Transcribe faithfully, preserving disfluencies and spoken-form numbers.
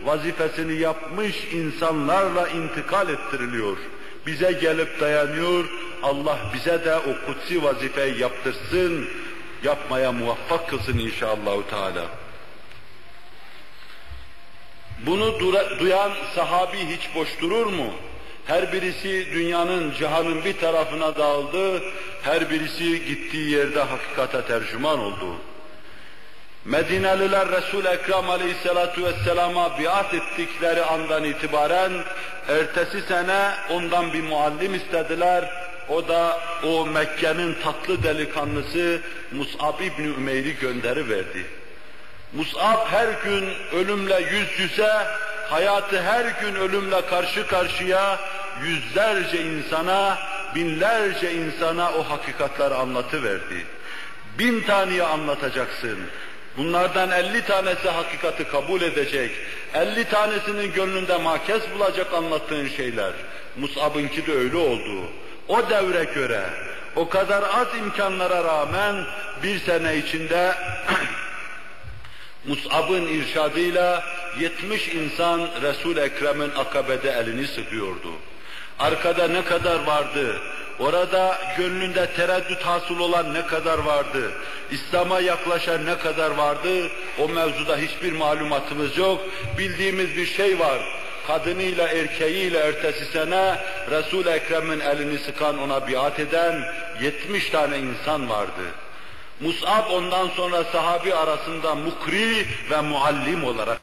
vazifesini yapmış insanlarla intikal ettiriliyor. Bize gelip dayanıyor, Allah bize de o kutsi vazifeyi yaptırsın, yapmaya muvaffak kılsın inşallahü teala. Bunu duyan sahabi hiç boş durur mu? Her birisi dünyanın, cihanın bir tarafına dağıldı, her birisi gittiği yerde hakikate tercüman oldu. Medineliler Resul-i Ekrem aleyhissalatu vesselama biat ettikleri andan itibaren ertesi sene ondan bir muallim istediler. O da o Mekke'nin tatlı delikanlısı Mus'ab İbni Ümeyr'i gönderiverdi. Mus'ab her gün ölümle yüz yüze, hayatı her gün ölümle karşı karşıya, yüzlerce insana, binlerce insana o hakikatleri anlatıverdi. Bin taneye anlatacaksın. Bunlardan elli tanesi hakikati kabul edecek, elli tanesinin gönlünde makes bulacak anlattığın şeyler. Mus'ab'ınki de öyle oldu. O devre göre, o kadar az imkanlara rağmen bir sene içinde Mus'ab'ın irşadıyla yetmiş insan Resul-i Ekrem'in akabede elini sıkıyordu. Arkada ne kadar vardı? Orada gönlünde tereddüt hasıl olan ne kadar vardı? İslam'a yaklaşan ne kadar vardı? O mevzuda hiçbir malumatımız yok. Bildiğimiz bir şey var. Kadınıyla erkeğiyle ertesi sene Resul-i Ekrem'in elini sıkan, ona biat eden yetmiş tane insan vardı. Mus'ab ondan sonra sahabi arasında mukri ve muallim olarak